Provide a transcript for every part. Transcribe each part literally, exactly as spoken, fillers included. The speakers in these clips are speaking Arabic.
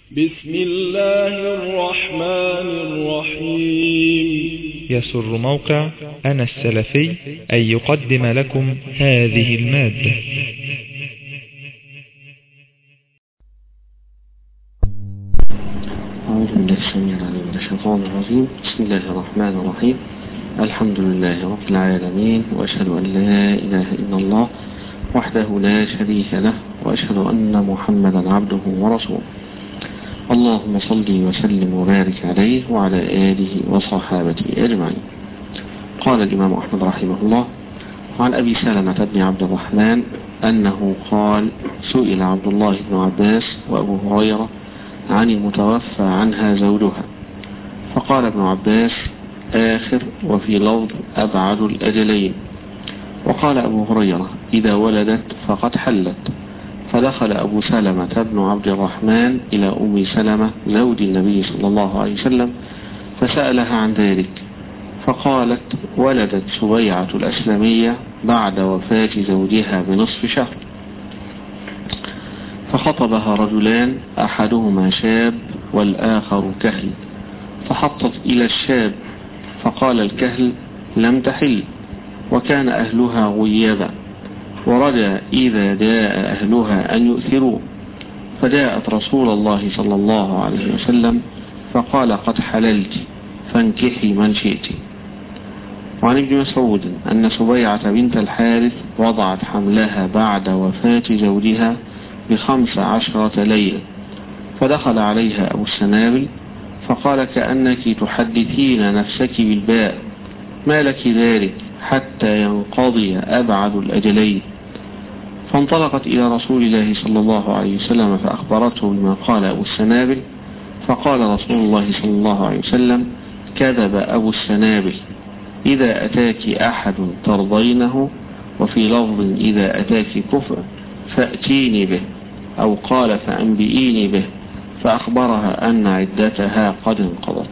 بسم الله الرحمن الرحيم. يسر موقع أنا السلفي أن يقدم لكم هذه المادة. أعوذ بالله السميع العليم من الشيطان الرجيم. بسم الله الرحمن الرحيم. الحمد لله رب العالمين، وأشهد أن لا إله إلا الله وحده لا شريك له، وأشهد أن محمدا عبده ورسوله. اللهم صل وسلم وبارك عليه وعلى آله وصحابته أجمعين. قال الإمام أحمد رحمه الله: عن أبي سلمة بن عبد الرحمن أنه قال: سئل عبد الله بن عباس وأبو هريرة عن المتوفى عنها زوجها، فقال ابن عباس: آخر، وفي لفظ أبعد الأجلين. وقال أبو هريرة: إذا ولدت فقد حلت. فدخل أبو سلمة بن عبد الرحمن إلى أم سلمة زوج النبي صلى الله عليه وسلم فسألها عن ذلك، فقالت: ولدت سبيعة الأسلمية بعد وفاة زوجها بنصف شهر. فخطبها رجلان، أحدهما شاب والآخر كهل، فحطت إلى الشاب، فقال الكهل: لم تحل، وكان أهلها غيابا، ورجى إذا جاء أهلها أن يؤثروا. فجاءت رسول الله صلى الله عليه وسلم فقال: قد حللت، فانكحي من شئت. وعن ابن مسعود أن سبيعة بنت الحارث وضعت حملها بعد وفاة زوجها بخمس عشرة ليلة، فدخل عليها أبو السنابل فقال: كأنك تحدثين نفسك بالباء، ما لك ذلك حتى ينقضي أبعد الأجلين. فانطلقت إلى رسول الله صلى الله عليه وسلم فأخبرته بما قال أبو السنابل، فقال رسول الله صلى الله عليه وسلم: كذب أبو السنابل، إذا أتاك أحد ترضينه، وفي لفظ إذا أتاك كفر فأتيني به، أو قال فأنبئيني به. فأخبرها أن عدتها قد انقضت.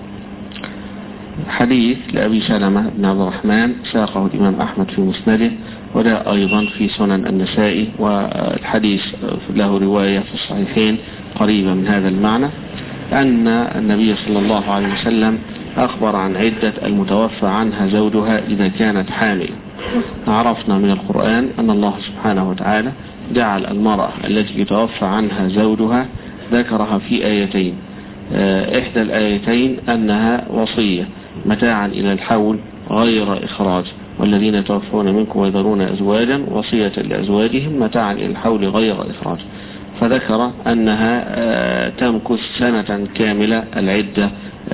حديث لأبي سلمة بن عبد الرحمن ساقه الإمام أحمد في مسنده، وده أيضا في سنن النسائي، والحديث له رواية في الصحيحين قريبة من هذا المعنى، أن النبي صلى الله عليه وسلم أخبر عن عدة المتوفى عنها زوجها إذا كانت حاملة. عرفنا من القرآن أن الله سبحانه وتعالى جعل المرأة التي يتوفى عنها زوجها ذكرها في آيتين. إحدى الآيتين أنها وصية متاعا إلى الحول غير إخراج، والذين يتوفون منكم ويذرون أزواجا وصية لأزواجهم متاعا إلى الحول غير إخراج، فذكر أنها تمكث سنة كاملة العدة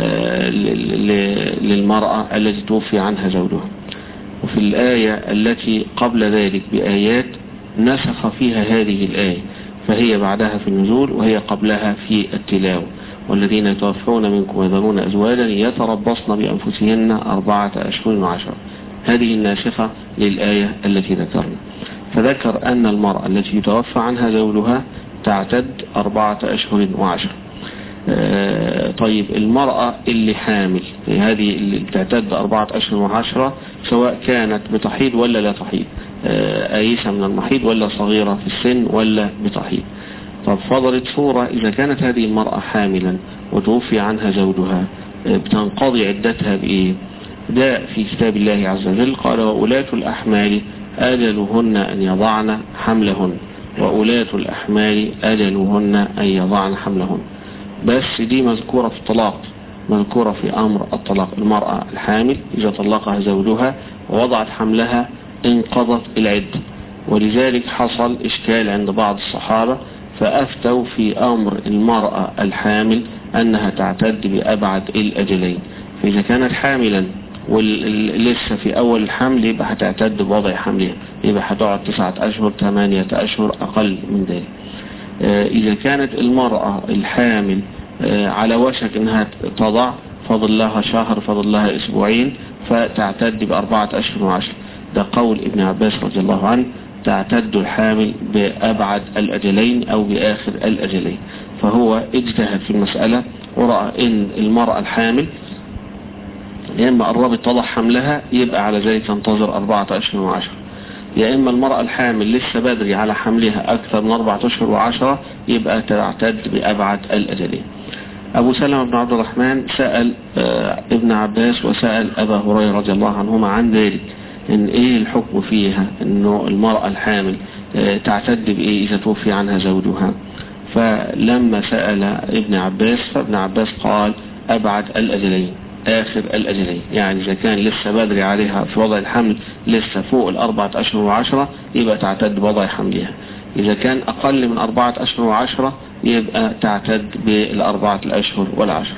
للمرأة التي توفي عنها زوجها. وفي الآية التي قبل ذلك بآيات نسخ فيها هذه الآية، فهي بعدها في النزول وهي قبلها في التلاوة: والذين يتوفون منكم ويذرون أزواجا يتربصن بأنفسهن أربعة أشهر وعشرة. هذه الناسخة للآية التي ذكرنا. فذكر أن المرأة التي يتوفى عنها زوجها تعتد أربعة أشهر وعشرة. آه طيب، المرأة اللي حامل هذه اللي تعتد أربعة أشهر وعشرة، سواء كانت بتحيض ولا لا تحيض، آه آيسة من المحيض ولا صغيرة في السن ولا بتحيض. طب فضلت صورة، إذا كانت هذه المرأة حاملا وتوفي عنها زوجها بتنقضي عدتها بإيه؟ جاء في كتاب الله عز وجل قال: وأولاة الأحمال أجلهن أن يضعن حملهن، وأولاة الأحمال أجلهن أن يضعن حملهن. بس دي مذكورة في الطلاق، مذكورة في أمر الطلاق. المرأة الحامل إذا طلقها زوجها ووضعت حملها انقضت العدة، ولذلك حصل إشكال عند بعض الصحابة فأفتوا في أمر المرأة الحامل أنها تعتد بأبعد الأجلين. فإذا كانت حاملا ولسه في أول الحمل يبقى هتعتد بوضع حملها، يبقى هتقعد تسعة أشهر ثمانية أشهر أقل من ذلك. إذا كانت المرأة الحامل على وشك أنها تضع، فضل لها شهر، فضل لها أسبوعين، فتعتد بأربعة أشهر وعشر. ده قول ابن عباس رضي الله عنه: تعتد الحامل بأبعد الأجلين أو بآخر الأجلين. فهو اجتهد في المسألة ورأى إن المرأة الحامل لما قربت تضع حملها يبقى على ذلك تنتظر أربعة أشهر وعشر. يا إما المرأة الحامل لسه بدري على حملها أكثر من أربعة أشهر وعشرة يبقى تعتد بأبعد الأجلين. أبو سلمة بن عبد الرحمن سأل ابن عباس وسأل أبا هريرة رضي الله عنهما عن ذلك، إن إيه الحكم فيها إنه المرأة الحامل تعتد بإيه إذا توفي عنها زوجها. فلما سأل ابن عباس فابن عباس قال أبعد الأجلين، آخر الأجلين، يعني إذا كان لسه بدري عليها في وضع الحمل لسه فوق الأربعة أشهر وعشرة يبقى تعتد بوضع حملها، إذا كان أقل من أربعة أشهر وعشرة يبقى تعتد بالأربعة الأشهر والعشر.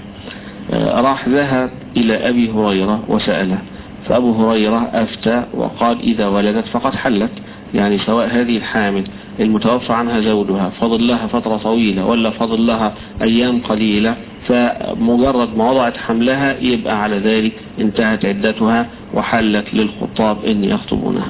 راح ذهب إلى أبي هريرة وسأله، فأبو هريرة أفتى وقال إذا ولدت فقد حلت، يعني سواء هذه الحامل المتوفى عنها زوجها فضل لها فترة طويلة ولا فضل لها أيام قليلة، فمجرد ما وضعت حملها يبقى على ذلك انتهت عدتها وحلت للخطاب أن يخطبونها.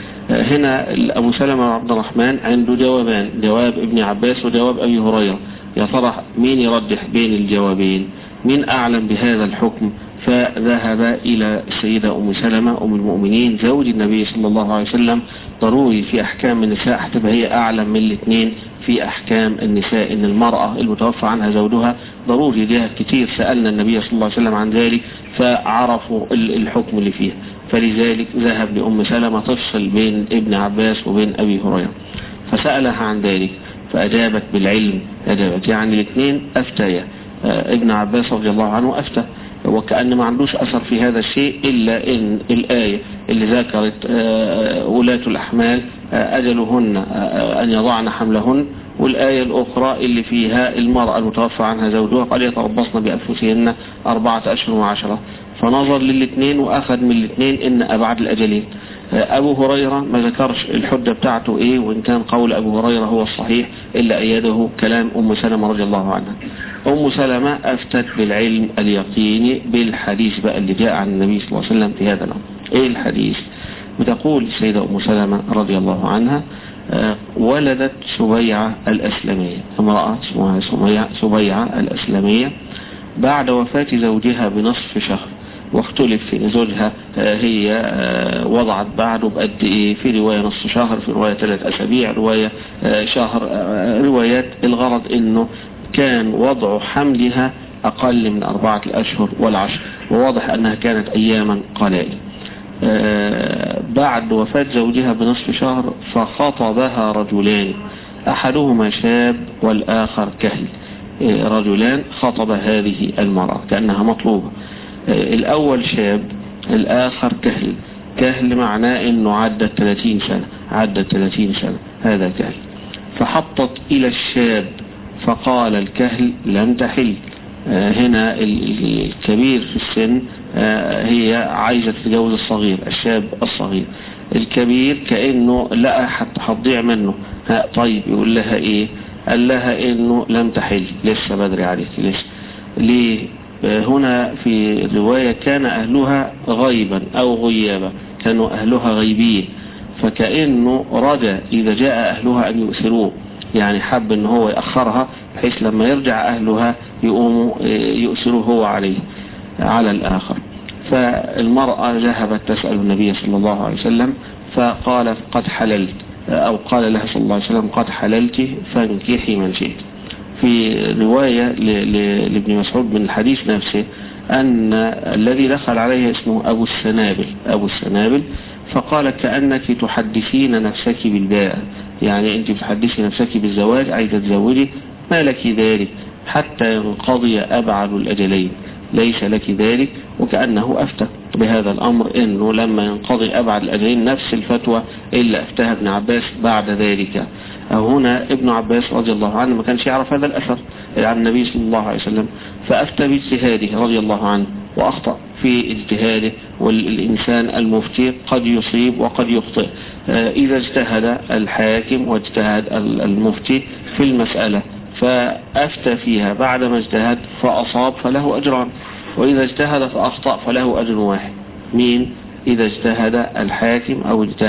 هنا أبو سلمة عبد الرحمن عنده جوابان، جواب ابن عباس وجواب أبي هريرة، يا ترى مين يرجح بين الجوابين، مين أعلم بهذا الحكم؟ فذهب إلى السيدة أم سلمة أم المؤمنين زوج النبي صلى الله عليه وسلم، ضروري في أحكام النساء هتبقى هي أعلم من الاثنين في أحكام النساء، إن المرأة المتوفى عنها زوجها ضروري لها كتير، سألنا النبي صلى الله عليه وسلم عن ذلك فعرفوا الحكم اللي فيها، فلذلك ذهب لأم سلمة تفصل بين ابن عباس وبين أبي هريرة فسألها عن ذلك فأجابت بالعلم، أجابت يعني الاثنين أفتيا. ابن عباس رضي الله عنه أفتى وكأن ما عندوش أثر في هذا الشيء إلا إن الآية اللي ذكرت ولاة الأحمال أجلهن أن يضعن حملهن، والآية الأخرى اللي فيها المرأة المتوفى عنها زوجها قال يتربصن بأنفسهن أربعة أشهر وعشرة، فنظر للاثنين وأخذ من الاثنين إن أبعد الأجلين. أبو هريرة ما ذكرش الحجة بتاعته إيه، وإن كان قول أبو هريرة هو الصحيح إلا أيده كلام أم سلمة رضي الله عنها. أم سلمة أفتت بالعلم اليقيني بالحديث بقى اللي جاء عن النبي صلى الله عليه وسلم في هذا الأمر. إيه الحديث؟ بتقول السيدة أم سلمة رضي الله عنها ولدت سبيعة الأسلمية، امرأة اسمها سبيعة الأسلمية بعد وفاة زوجها بنصف شهر، واختلف في زوجها هي وضعت بعده بقد ايه، في رواية نصف شهر، في رواية ثلاث أسابيع، رواية شهر، روايات. الغرض انه كان وضع حملها أقل من أربعة الأشهر والعشر، وواضح أنها كانت أياما قليلة. بعد وفاة زوجها بنصف شهر فخطبها رجلان، أحدهما شاب والآخر كهل، رجلان خطب هذه المرأة كأنها مطلوبة، الأول شاب الآخر كهل، كهل معناه أنه عدت ثلاثين سنة، عدت ثلاثين سنة هذا كهل. فحطت إلى الشاب فقال الكهل لم تحل. هنا الكبير في السن هي عايزة تتجوز الصغير، الشاب الصغير، الكبير كأنه لقى حتى هتضيع منه، طيب يقول لها ايه؟ قال لها انه لم تحل، لسه بدري عليك لسه. ليه؟ هنا في رواية كان أهلها غيبا أو غيابا، كانوا أهلها غيبين، فكأنه رجى إذا جاء أهلها أن يؤثروه، يعني حب ان هو يأخرها بحيث لما يرجع أهلها يقوموا يؤثروه هو عليه على الآخر. فالمرأة ذهبت تسأل النبي صلى الله عليه وسلم فقال قد حللت، أو قال لها صلى الله عليه وسلم قد حللت فانكحي من شئت. في رواية لابن مسعود من الحديث نفسه أن الذي دخل عليه اسمه أبو السنابل، أبو السنابل، فقال كأنك تحدثين نفسك بالباء، يعني أنت بتحدثي نفسك بالزواج، عايزة تزوجي، ما لك ذلك حتى ينقضي أبعد الأجلين، ليس لك ذلك. وكأنه أفتى بهذا الأمر أنه لما ينقضي أبعد الأجلين نفس الفتوى إلا أفتها ابن عباس بعد ذلك. هنا ابن عباس رضي الله عنه ما كانش يعرف هذا الأثر عن النبي صلى الله عليه وسلم، فأفتى باجتهاده رضي الله عنه وأخطأ في اجتهاده، والإنسان المفتي قد يصيب وقد يخطئ. إذا اجتهد الحاكم واجتهد المفتي في المسألة فأفتى فيها بعدما اجتهد فأصاب فله أجران، وإذا اجتهد فأخطأ فله أجر واحد. مين؟ إذا اجتهد الحاكم أو اجتهد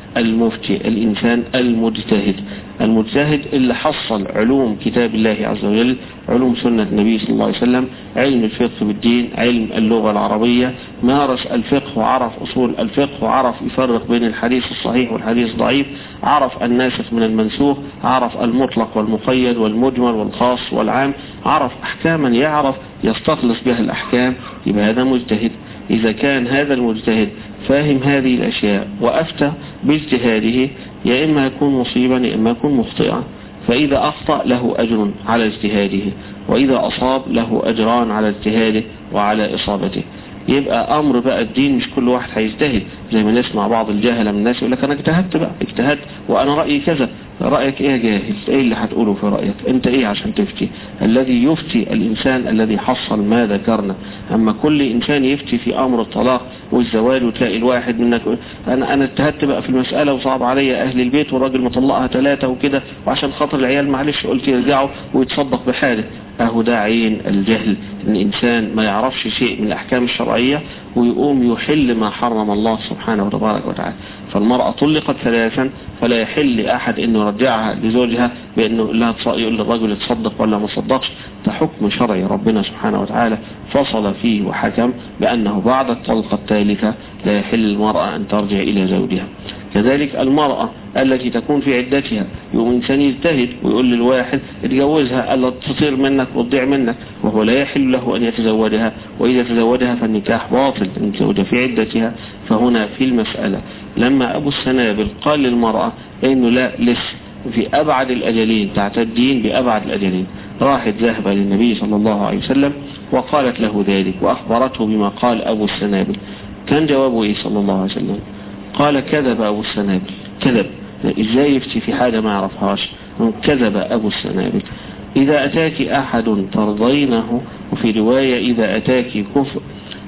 المفتي الإنسان المجتهد. المجتهد اللي حصل علوم كتاب الله عز وجل، علوم سنة النبي صلى الله عليه وسلم، علم الفقه بالدين، علم اللغة العربية، مارس الفقه وعرف أصول الفقه وعرف يفرق بين الحديث الصحيح والحديث الضعيف، عرف الناسخ من المنسوخ، عرف المطلق والمقيد والمجمل والخاص والعام، عرف أحكاما يعرف يستخلص بها الأحكام، يبقى هذا مجتهد. إذا كان هذا المجتهد فاهم هذه الأشياء وأفتى باجتهاده، يا إما يكون مصيبا يا إما يكون مخطئا. فإذا أخطأ له أجر على اجتهاده، وإذا أصاب له أجران على اجتهاده وعلى إصابته. يبقى أمر بقى الدين مش كل واحد هيجتهد، زي ما نسمع بعض الجاهلة من الناس يقول لك أنا اجتهدت بقى اجتهدت وأنا رأيي كذا. رأيك إيه يا جاهل؟ إيه اللي هتقوله في رأيك؟ أنت إيه عشان تفتي؟ الذي يفتي الإنسان الذي حصل ما ذكرنا. أما كل إنسان يفتي في أمر الطلاق والزواج وتلاقي الواحد منك أنا أنا اجتهدت بقى في المسألة وصعب عليا أهل البيت والراجل مطلقها ثلاثة وكده، وعشان خاطر العيال معلش قلت يرجعوا ويتصدق بحاله. أهو ده عين الجهل، إن الإنسان ما يعرفش شيء من الأحكام الشرعية ويقوم يحل ما حرم الله سبحانه وتبارك وتعالى. فالمرأة طلقت ثلاثا فلا يحل لأحد إنه يرجعها لزوجها بأنه لا يقول للرجل تصدق ولا ما صدقش. ده حكم شرعي ربنا سبحانه وتعالى فصل فيه وحكم بأنه بعد الطلقة الثالثة لا يحل المرأة أن ترجع إلى زوجها. كذلك المرأة التي تكون في عدتها، يوم إنسان يجتهد ويقول للواحد اتجوزها ألا تطير منك وتضيع منك، وهو لا يحل له أن يتزوجها، وإذا تزوجها فالنكاح باطل أن يتزوجها في عدتها. فهنا في المسألة لما أبو السنابل قال للمرأة إنه لا لسه في أبعد الأجلين تعتدين بأبعد الأجلين، راحت ذهب للنبي صلى الله عليه وسلم وقالت له ذلك وأخبرته بما قال أبو السنابل. كان جوابه إيه صلى الله عليه وسلم؟ قال كذب أبو السنابل. كذب إزاي يفتي في حاجة ما يعرفهاش؟ كذب أبو السنابل. إذا أتاك أحد ترضينه، وفي رواية إذا أتاك كفء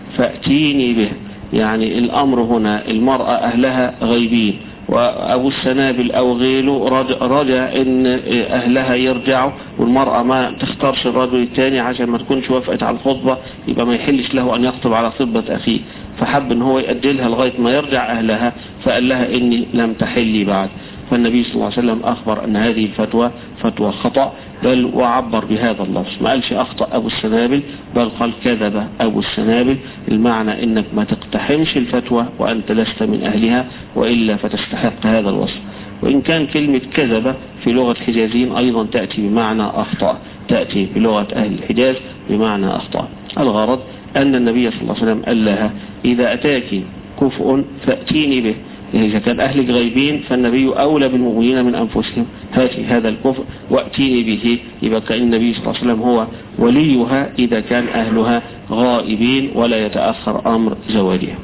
فأتيني به. يعني الأمر هنا المرأة أهلها غيبين، وأبو السنابل أو غيره رجع إن أهلها يرجعوا، والمرأة ما تختارش الرجل الثاني عشان ما تكونش وافقت على الخطبة، يبقى ما يحلش له أن يخطب على خطبة أخيه. فحب إن هو يأجلها لغاية ما يرجع أهلها، فقال لها إني لم تحلي بعد. فالنبي صلى الله عليه وسلم أخبر أن هذه الفتوى فتوى خطأ، بل وعبر بهذا اللفظ، ما قالش أخطأ أبو السنابل، بل قال كذب أبو السنابل. المعنى إنك ما تقتحمش الفتوى وأنت لست من أهلها، وإلا فتستحق هذا الوصف. وإن كان كلمة كذب في لغة الحجازين أيضا تأتي بمعنى أخطأ، تأتي بلغة أهل الحجاز بمعنى أخطأ. الغرض أن النبي صلى الله عليه وسلم قال لها إذا أتاك كفء فأتيني به. يعني إذا كان أهلك غيبين فالنبي أولى بالمؤمنين من أنفسهم، هاتي هذا الكفء وأتيني به. يبقى كأن النبي صلى الله عليه وسلم هو وليها إذا كان أهلها غائبين ولا يتأخر أمر زواجها.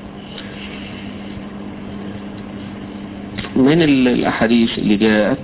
من الأحاديث اللي جاءت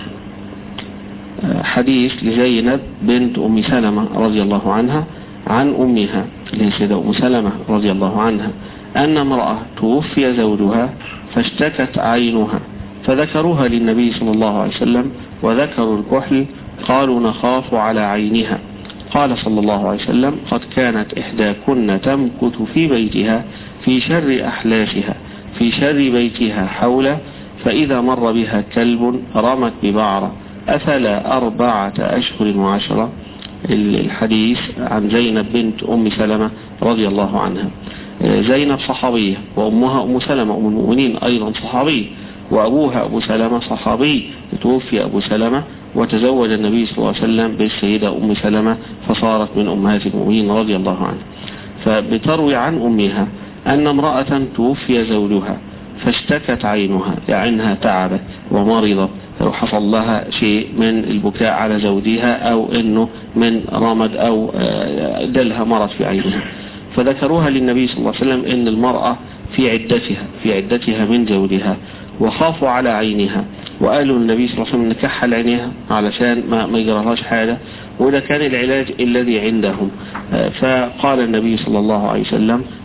حديث لزينب بنت أم سلمة رضي الله عنها عن أمها لسيدة أم سلمة رضي الله عنها أن امرأة توفي زوجها فاشتكت عينها، فذكروها للنبي صلى الله عليه وسلم وذكروا الكحل، قالوا نخاف على عينها. قال صلى الله عليه وسلم قد كانت إحداكن تمكث في بيتها في شر أحلاشها في شر بيتها حوله، فإذا مر بها كلب رمت ببعرة أفلا أربعة أشهر وعشرة. الحديث عن زينب بنت أم سلمة رضي الله عنها. زينب صحابية، وأمها أم سلمة أم المؤمنين أيضا صحابية، وأبوها أبو سلمة صحابي. توفي أبو سلمة وتزوج النبي صلى الله عليه وسلم بالسيدة أم سلمة فصارت من أمهات المؤمنين رضي الله عنها. فبتروي عن أمها أن امرأة توفي زوجها فاشتكت عينها، عينها تعبت ومرضت وحصل لها شيء من البكاء على زوجها أو أنه من رمد أو دلها مرض في عينها. فذكروها للنبي صلى الله عليه وسلم أن المرأة في عدتها في عدتها من زوجها، وخافوا على عينها، وقالوا للنبي صلى الله عليه وسلم نكحل عينها علشان ما, ما يجرالهاش حاجة، وده كان العلاج الذي عندهم. فقال النبي صلى الله عليه وسلم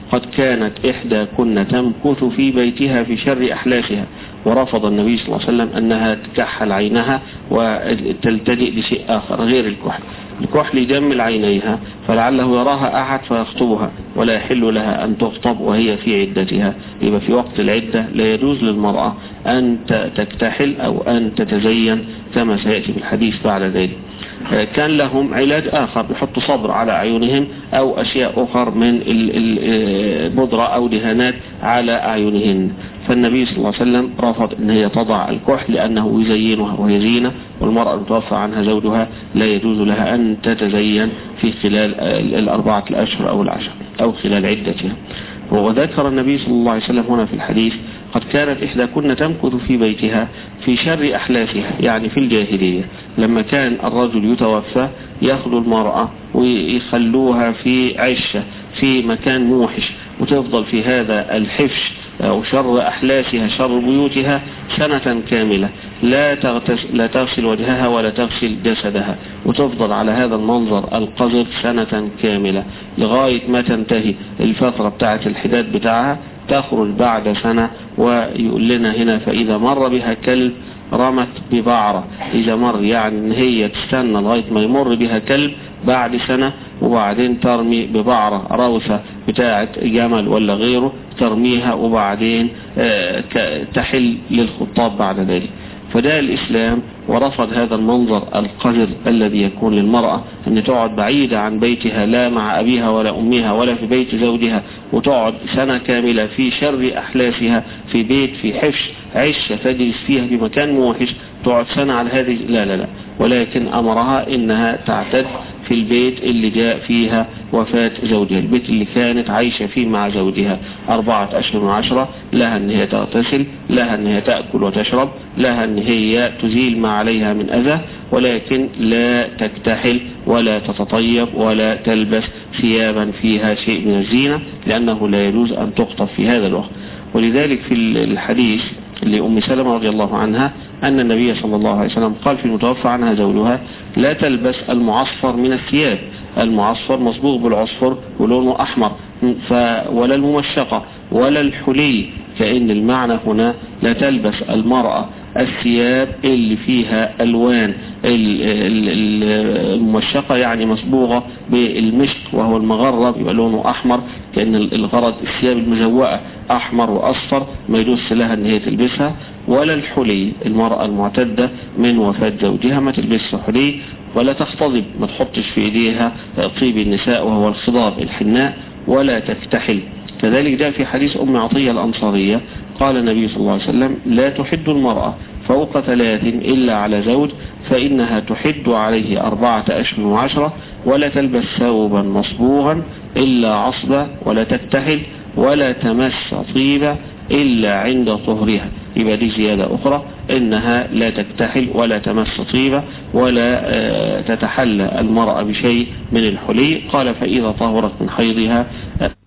قد كانت إحدى كن تمكث في بيتها في شر أحلافها، ورفض النبي صلى الله عليه وسلم أنها تكحل عينها وتلتجئ لشيء آخر غير الكحل. الكحل يجمل عينيها فلعله يراها أحد فيخطبها، ولا يحل لها أن تخطب وهي في عدتها. يبقى في وقت العدة لا يجوز للمرأة أن تكتحل أو أن تتزين كما سيأتي في الحديث بعد ذلك. كان لهم علاج آخر، بيحطوا صبر على أعينهم أو أشياء أخرى من البودرة أو دهانات على أعينهن، فالنبي صلى الله عليه وسلم رفض أن هي تضع الكحل لأنه يزينها وهي زينة، والمرأة المتوفى عنها زوجها لا يجوز لها أن تتزين في خلال الأربعة الأشهر أو العشر أو خلال عدتها. وذكر النبي صلى الله عليه وسلم هنا في الحديث قد كانت إحدى كن تمكث في بيتها في شر أحلافها، يعني في الجاهلية لما كان الرجل يتوفى ياخذوا المرأة ويخلوها في عشة في مكان موحش، وتفضل في هذا الحفش أو شر أحلافها شر بيوتها سنة كاملة، لا تغتسل, لا تغسل وجهها ولا تغسل جسدها، وتفضل على هذا المنظر القذر سنة كاملة لغاية ما تنتهي الفترة بتاعة الحداد بتاعها، تخرج بعد سنة. ويقول لنا هنا فإذا مر بها كلب رمت ببعرة، إذا مر يعني ان هي تستنى لغاية ما يمر بها كلب بعد سنة وبعدين ترمي ببعرة روثة بتاعة جمل ولا غيره ترميها وبعدين تحل للخطاب بعد ذلك. فده الإسلام، ورفض هذا المنظر القذر الذي يكون للمرأة أن تقعد بعيدة عن بيتها لا مع أبيها ولا أمها ولا في بيت زوجها، وتقعد سنة كاملة في شر أحلافها في بيت في حفش عشة تجلس فيها في مكان موحش، تقعد سنة على هذه، لا لا لا، ولكن أمرها إنها تعتد في البيت اللي جاء فيها وفاة زوجها، البيت اللي كانت عايشة فيه مع زوجها أربعة أشهر وعشرة، لها أن هي تغتسل، لها أن هي تأكل وتشرب، لها أن هي تزيل ما عليها من أذى، ولكن لا تكتحل ولا تتطيب ولا تلبس ثيابا فيها شيء من الزينة، لأنه لا يجوز أن تخطب في هذا الوقت. ولذلك في الحديث لأم سلمة رضي الله عنها أن النبي صلى الله عليه وسلم قال في المتوفى عنها زوجها لا تلبس المعصفر من الثياب، المعصفر مصبوغ بالعصفر ولونه أحمر، ولا الممشقة ولا الحلي، كأن المعنى هنا لا تلبس المرأة الثياب اللي فيها ألوان الممشقة يعني مصبوغة بالمشط وهو المغرب يبقى لونه أحمر، كأن الغرض الثياب المجوأة أحمر وأصفر ما يجوز لها أن هي تلبسها، ولا الحلي، المرأة المعتدة من وفاة زوجها ما تلبسها حلي، ولا تختضب، ما تحطش في إيديها طيب النساء وهو الخضاب الحناء، ولا تكتحل. كذلك جاء في حديث أم عطية الأنصارية قال النبي صلى الله عليه وسلم لا تحد المرأة فوق ثلاث إلا على زوج فإنها تحد عليه أربعة أشهر وعشرة، ولا تلبس ثوبا مصبوغا إلا عصبة، ولا تكتحل، ولا تمس طيبة إلا عند طهرها. يبقى دي زيادة أخرى إنها لا تكتحل ولا تمس طيبة ولا تتحلى المرأة بشيء من الحلي. قال فإذا طهرت من حيضها